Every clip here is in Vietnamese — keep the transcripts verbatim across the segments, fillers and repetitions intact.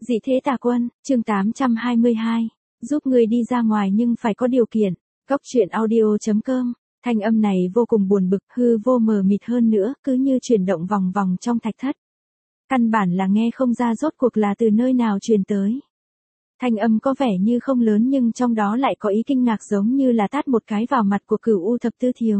Dị thế tà quân, chương tám trăm hai mươi hai, giúp người đi ra ngoài nhưng phải có điều kiện. Góc truyện audio chấm com, thanh âm này vô cùng buồn bực, hư vô mờ mịt hơn nữa, cứ như chuyển động vòng vòng trong thạch thất. Căn bản là nghe không ra rốt cuộc là từ nơi nào truyền tới. Thanh âm có vẻ như không lớn nhưng trong đó lại có ý kinh ngạc giống như là tát một cái vào mặt của Cửu U Thập Tứ Thiếu.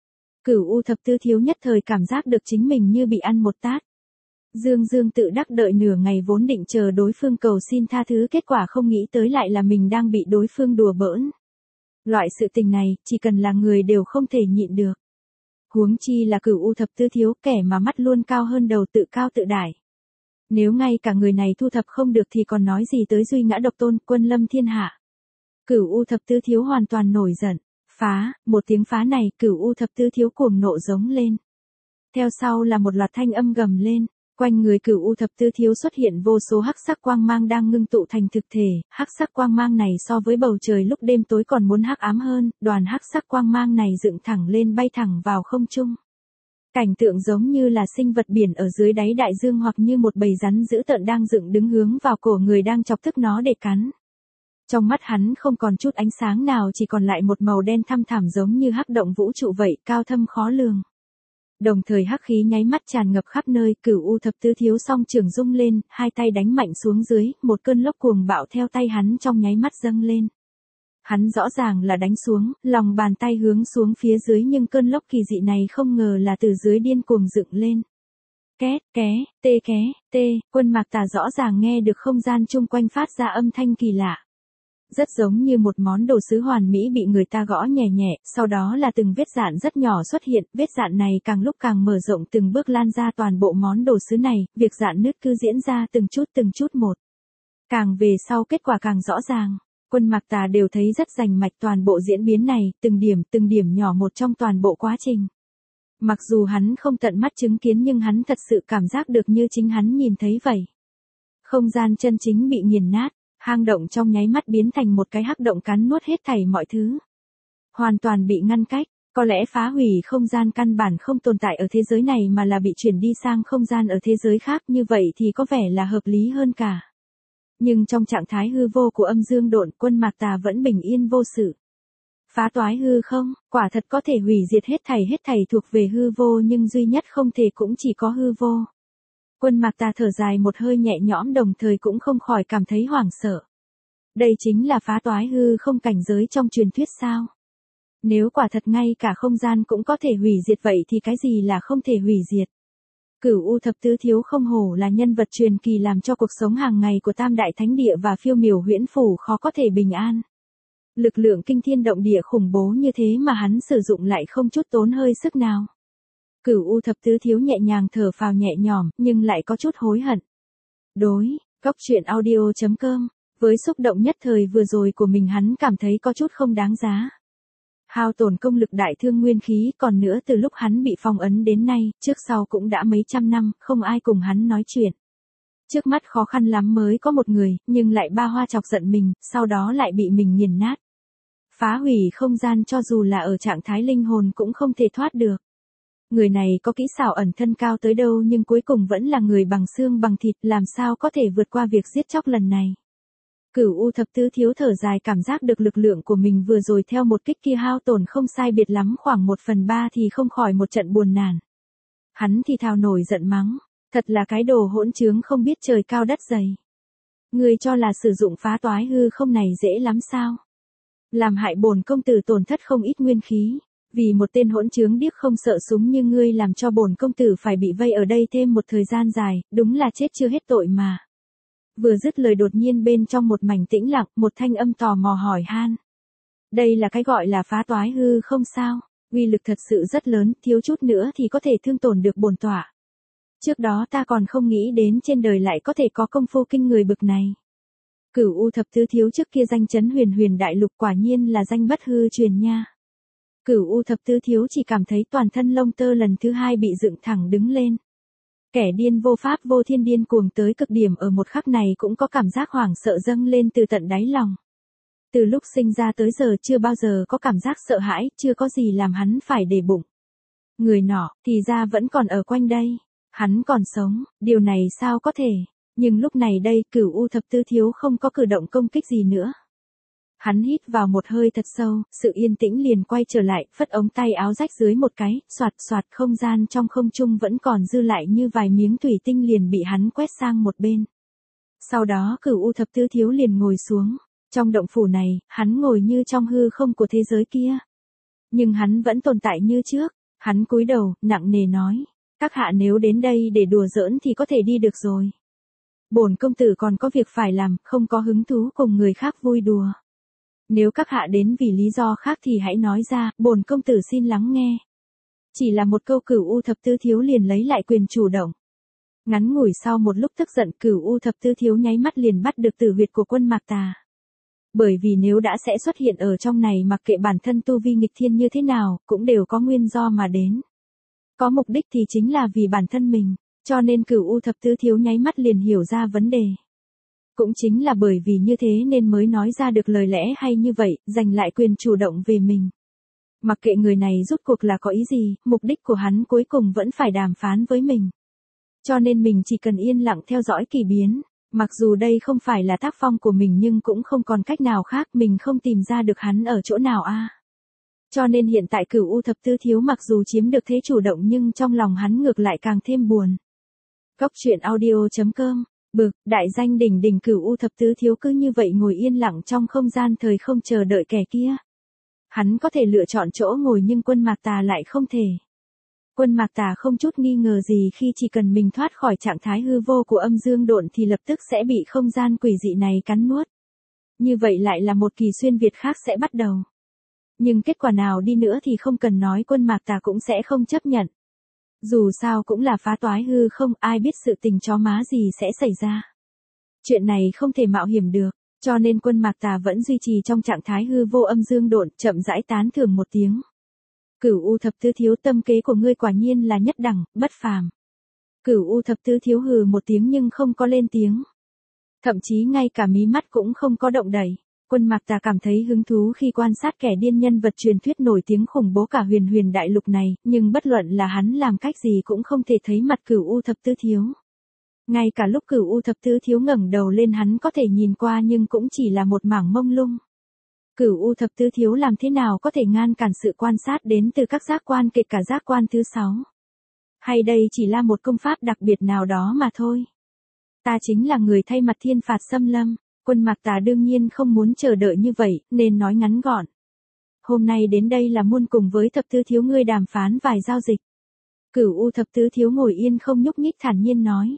Cửu U Thập Tứ Thiếu nhất thời cảm giác được chính mình như bị ăn một tát. Dương Dương tự đắc đợi nửa ngày vốn định chờ đối phương cầu xin tha thứ, kết quả không nghĩ tới lại là mình đang bị đối phương đùa bỡn. Loại sự tình này, chỉ cần là người đều không thể nhịn được. Huống chi là Cửu U Thập Tứ Thiếu, kẻ mà mắt luôn cao hơn đầu, tự cao tự đại. Nếu ngay cả người này thu thập không được thì còn nói gì tới duy ngã độc tôn, quân lâm thiên hạ. Cửu U Thập Tứ Thiếu hoàn toàn nổi giận. Phá, một tiếng phá này, Cửu U Thập Tứ Thiếu cuồng nộ giống lên. Theo sau là một loạt thanh âm gầm lên. Quanh người Cửu U Thập Tứ Thiếu xuất hiện vô số hắc sắc quang mang đang ngưng tụ thành thực thể, hắc sắc quang mang này so với bầu trời lúc đêm tối còn muốn hắc ám hơn, đoàn hắc sắc quang mang này dựng thẳng lên bay thẳng vào không trung. Cảnh tượng giống như là sinh vật biển ở dưới đáy đại dương hoặc như một bầy rắn dữ tợn đang dựng đứng hướng vào cổ người đang chọc tức nó để cắn. Trong mắt hắn không còn chút ánh sáng nào, chỉ còn lại một màu đen thăm thẳm giống như hắc động vũ trụ vậy, cao thâm khó lường. Đồng thời hắc khí nháy mắt tràn ngập khắp nơi, Cửu U Thập Tứ Thiếu song trường rung lên, hai tay đánh mạnh xuống dưới, một cơn lốc cuồng bạo theo tay hắn trong nháy mắt dâng lên. Hắn rõ ràng là đánh xuống, lòng bàn tay hướng xuống phía dưới nhưng cơn lốc kỳ dị này không ngờ là từ dưới điên cuồng dựng lên. Két, ké, tê ké, tê, Quân Mạc Tà rõ ràng nghe được không gian chung quanh phát ra âm thanh kỳ lạ. Rất giống như một món đồ sứ hoàn mỹ bị người ta gõ nhẹ nhẹ, sau đó là từng vết dạn rất nhỏ xuất hiện, vết dạn này càng lúc càng mở rộng từng bước lan ra toàn bộ món đồ sứ này, việc dạn nứt cứ diễn ra từng chút từng chút một. Càng về sau kết quả càng rõ ràng, Quân Mạc Tà đều thấy rất rành mạch toàn bộ diễn biến này, từng điểm từng điểm nhỏ một trong toàn bộ quá trình. Mặc dù hắn không tận mắt chứng kiến nhưng hắn thật sự cảm giác được như chính hắn nhìn thấy vậy. Không gian chân chính bị nghiền nát. Hang động trong nháy mắt biến thành một cái hắc động cắn nuốt hết thảy mọi thứ. Hoàn toàn bị ngăn cách, có lẽ phá hủy không gian căn bản không tồn tại ở thế giới này mà là bị chuyển đi sang không gian ở thế giới khác, như vậy thì có vẻ là hợp lý hơn cả. Nhưng trong trạng thái hư vô của âm dương độn, Quân Mạc Tà vẫn bình yên vô sự. Phá toái hư không, quả thật có thể hủy diệt hết thảy hết thảy thuộc về hư vô nhưng duy nhất không thể cũng chỉ có hư vô. Quân Mạc Tà thở dài một hơi nhẹ nhõm đồng thời cũng không khỏi cảm thấy hoảng sợ. Đây chính là phá toái hư không cảnh giới trong truyền thuyết sao? Nếu quả thật ngay cả không gian cũng có thể hủy diệt vậy thì cái gì là không thể hủy diệt? Cửu U Thập Tứ Thiếu không hổ là nhân vật truyền kỳ làm cho cuộc sống hàng ngày của Tam Đại Thánh Địa và Phiêu Miểu Huyễn Phủ khó có thể bình an. Lực lượng kinh thiên động địa khủng bố như thế mà hắn sử dụng lại không chút tốn hơi sức nào. Cửu U Thập Tứ Thiếu nhẹ nhàng thở phào nhẹ nhõm, nhưng lại có chút hối hận. Đối, góc truyện audio chấm com, với xúc động nhất thời vừa rồi của mình hắn cảm thấy có chút không đáng giá. Hao tổn công lực đại thương nguyên khí, còn nữa từ lúc hắn bị phong ấn đến nay, trước sau cũng đã mấy trăm năm, không ai cùng hắn nói chuyện. Trước mắt khó khăn lắm mới có một người, nhưng lại ba hoa chọc giận mình, sau đó lại bị mình nghiền nát. Phá hủy không gian cho dù là ở trạng thái linh hồn cũng không thể thoát được. Người này có kỹ xảo ẩn thân cao tới đâu nhưng cuối cùng vẫn là người bằng xương bằng thịt, làm sao có thể vượt qua việc giết chóc lần này. Cửu U Thập Tứ Thiếu thở dài cảm giác được lực lượng của mình vừa rồi theo một kích kia hao tổn không sai biệt lắm khoảng một phần ba thì không khỏi một trận buồn nản. Hắn thì thào nổi giận mắng, thật là cái đồ hỗn trướng không biết trời cao đất dày. Người cho là sử dụng phá toái hư không này dễ lắm sao? Làm hại bổn công tử tổn thất không ít nguyên khí. Vì một tên hỗn trướng điếc không sợ súng như ngươi làm cho bổn công tử phải bị vây ở đây thêm một thời gian dài, đúng là chết chưa hết tội mà. Vừa dứt lời đột nhiên bên trong một mảnh tĩnh lặng, một thanh âm tò mò hỏi han. Đây là cái gọi là phá toái hư không sao? Uy lực thật sự rất lớn, thiếu chút nữa thì có thể thương tổn được bổn tọa. Trước đó ta còn không nghĩ đến trên đời lại có thể có công phu kinh người bực này. Cửu U Thập Tứ Thiếu trước kia danh chấn huyền huyền đại lục quả nhiên là danh bất hư truyền nha. Cửu U Thập Tứ Thiếu chỉ cảm thấy toàn thân lông tơ lần thứ hai bị dựng thẳng đứng lên. Kẻ điên vô pháp vô thiên điên cuồng tới cực điểm ở một khắc này cũng có cảm giác hoảng sợ dâng lên từ tận đáy lòng. Từ lúc sinh ra tới giờ chưa bao giờ có cảm giác sợ hãi, chưa có gì làm hắn phải để bụng. Người nọ, thì ra vẫn còn ở quanh đây. Hắn còn sống, điều này sao có thể. Nhưng lúc này đây Cửu U thập tứ thiếu không có cử động công kích gì nữa. Hắn hít vào một hơi thật sâu, sự yên tĩnh liền quay trở lại, phất ống tay áo rách dưới một cái, soạt soạt không gian trong không trung vẫn còn dư lại như vài miếng thủy tinh liền bị hắn quét sang một bên. Sau đó Cửu U thập tứ thiếu liền ngồi xuống. Trong động phủ này, hắn ngồi như trong hư không của thế giới kia. Nhưng hắn vẫn tồn tại như trước. Hắn cúi đầu, nặng nề nói. Các hạ nếu đến đây để đùa giỡn thì có thể đi được rồi. Bổn công tử còn có việc phải làm, không có hứng thú cùng người khác vui đùa. Nếu các hạ đến vì lý do khác thì hãy nói ra, bổn công tử xin lắng nghe. Chỉ là một câu Cửu U thập tứ thiếu liền lấy lại quyền chủ động. Ngắn ngủi sau một lúc tức giận, Cửu U thập tứ thiếu nháy mắt liền bắt được tử huyệt của Quân Mạc Tà. Bởi vì nếu đã sẽ xuất hiện ở trong này mặc kệ bản thân tu vi nghịch thiên như thế nào, cũng đều có nguyên do mà đến. Có mục đích thì chính là vì bản thân mình, cho nên Cửu U thập tứ thiếu nháy mắt liền hiểu ra vấn đề. Cũng chính là bởi vì như thế nên mới nói ra được lời lẽ hay như vậy, giành lại quyền chủ động về mình. Mặc kệ người này rút cuộc là có ý gì, mục đích của hắn cuối cùng vẫn phải đàm phán với mình. Cho nên mình chỉ cần yên lặng theo dõi kỳ biến. Mặc dù đây không phải là tác phong của mình nhưng cũng không còn cách nào khác, mình không tìm ra được hắn ở chỗ nào a. À. Cho nên hiện tại Cửu U thập tứ thiếu mặc dù chiếm được thế chủ động nhưng trong lòng hắn ngược lại càng thêm buồn. Cốc truyện audio chấm com, bực, đại danh đỉnh đỉnh Cửu U thập tứ thiếu cứ như vậy ngồi yên lặng trong không gian thời không chờ đợi kẻ kia. Hắn có thể lựa chọn chỗ ngồi nhưng Quân Mạc Tà lại không thể. Quân Mạc Tà không chút nghi ngờ gì khi chỉ cần mình thoát khỏi trạng thái hư vô của âm dương độn thì lập tức sẽ bị không gian quỷ dị này cắn nuốt. Như vậy lại là một kỳ xuyên Việt khác sẽ bắt đầu. Nhưng kết quả nào đi nữa thì không cần nói Quân Mạc Tà cũng sẽ không chấp nhận. Dù sao cũng là phá toái hư không, ai biết sự tình chó má gì sẽ xảy ra. Chuyện này không thể mạo hiểm được, cho nên Quân Mạc Tà vẫn duy trì trong trạng thái hư vô âm dương độn, chậm rãi tán thưởng một tiếng. Cửu U thập tứ thiếu, tâm kế của ngươi quả nhiên là nhất đẳng, bất phàm. Cửu U thập tứ thiếu hừ một tiếng nhưng không có lên tiếng. Thậm chí ngay cả mí mắt cũng không có động đậy. Quân Mạc Tà cảm thấy hứng thú khi quan sát kẻ điên nhân vật truyền thuyết nổi tiếng khủng bố cả huyền huyền đại lục này, nhưng bất luận là hắn làm cách gì cũng không thể thấy mặt Cửu U thập tứ thiếu. Ngay cả lúc Cửu U thập tứ thiếu ngẩng đầu lên hắn có thể nhìn qua nhưng cũng chỉ là một mảng mông lung. Cửu U thập tứ thiếu làm thế nào có thể ngăn cản sự quan sát đến từ các giác quan, kể cả giác quan thứ sáu? Hay đây chỉ là một công pháp đặc biệt nào đó mà thôi? Ta chính là người thay mặt thiên phạt xâm lâm. Quân Mạc Tà đương nhiên không muốn chờ đợi như vậy, nên nói ngắn gọn. Hôm nay đến đây là muốn cùng với thập tứ thiếu ngươi đàm phán vài giao dịch. Cửu U thập tứ thiếu ngồi yên không nhúc nhích thản nhiên nói.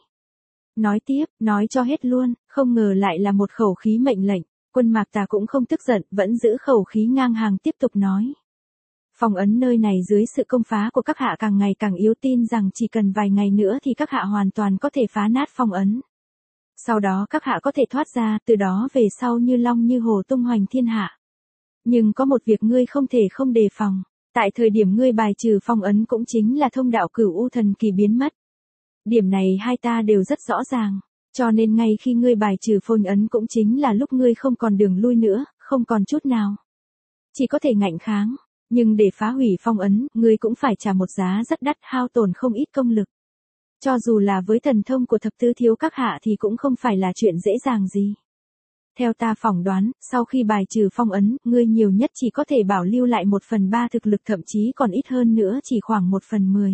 Nói tiếp, nói cho hết luôn, không ngờ lại là một khẩu khí mệnh lệnh. Quân Mạc Tà cũng không tức giận, vẫn giữ khẩu khí ngang hàng tiếp tục nói. Phong ấn nơi này dưới sự công phá của các hạ càng ngày càng yếu, tin rằng chỉ cần vài ngày nữa thì các hạ hoàn toàn có thể phá nát phong ấn. Sau đó các hạ có thể thoát ra, từ đó về sau như long như hổ tung hoành thiên hạ. Nhưng có một việc ngươi không thể không đề phòng, tại thời điểm ngươi bài trừ phong ấn cũng chính là thông đạo Cửu U thần kỳ biến mất. Điểm này hai ta đều rất rõ ràng, cho nên ngay khi ngươi bài trừ phong ấn cũng chính là lúc ngươi không còn đường lui nữa, không còn chút nào. Chỉ có thể ngạnh kháng, nhưng để phá hủy phong ấn, ngươi cũng phải trả một giá rất đắt, hao tổn không ít công lực. Cho dù là với thần thông của thập tứ thiếu các hạ thì cũng không phải là chuyện dễ dàng gì. Theo ta phỏng đoán, sau khi bài trừ phong ấn, ngươi nhiều nhất chỉ có thể bảo lưu lại một phần ba thực lực, thậm chí còn ít hơn nữa chỉ khoảng một phần mười.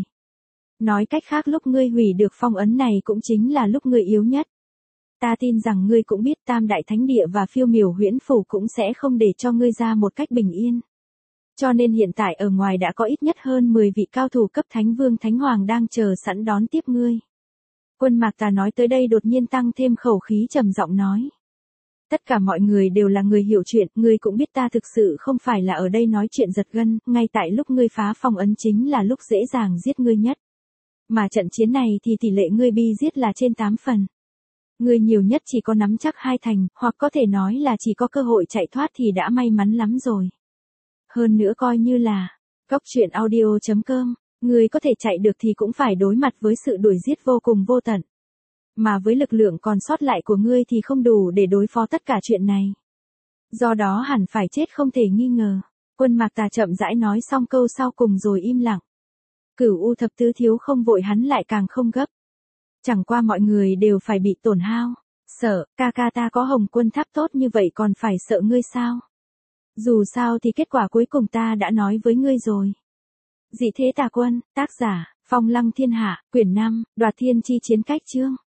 Nói cách khác lúc ngươi hủy được phong ấn này cũng chính là lúc ngươi yếu nhất. Ta tin rằng ngươi cũng biết Tam Đại Thánh Địa và Phiêu Miểu Huyễn Phủ cũng sẽ không để cho ngươi ra một cách bình yên. Cho nên hiện tại ở ngoài đã có ít nhất hơn mười vị cao thủ cấp Thánh Vương Thánh Hoàng đang chờ sẵn đón tiếp ngươi. Quân Mạc Tà nói tới đây đột nhiên tăng thêm khẩu khí trầm giọng nói. Tất cả mọi người đều là người hiểu chuyện, ngươi cũng biết ta thực sự không phải là ở đây nói chuyện giật gân, ngay tại lúc ngươi phá phong ấn chính là lúc dễ dàng giết ngươi nhất. Mà trận chiến này thì tỷ lệ ngươi bị giết là trên tám phần. Ngươi nhiều nhất chỉ có nắm chắc hai thành, hoặc có thể nói là chỉ có cơ hội chạy thoát thì đã may mắn lắm rồi. Hơn nữa coi như là, cốc truyện audio chấm com, ngươi có thể chạy được thì cũng phải đối mặt với sự đuổi giết vô cùng vô tận. Mà với lực lượng còn sót lại của ngươi thì không đủ để đối phó tất cả chuyện này. Do đó hẳn phải chết không thể nghi ngờ. Quân Mạc Tà chậm rãi nói xong câu sau cùng rồi im lặng. Cửu U thập tứ thiếu không vội, hắn lại càng không gấp. Chẳng qua mọi người đều phải bị tổn hao. Sợ, ca ca ta có Hồng Quân tháp tốt như vậy còn phải sợ ngươi sao? Dù sao thì kết quả cuối cùng ta đã nói với ngươi rồi. Dị thế tà quân, tác giả, Phong Lăng Thiên Hạ, quyển năm, Đoạt Thiên Chi Chiến Cách Chương.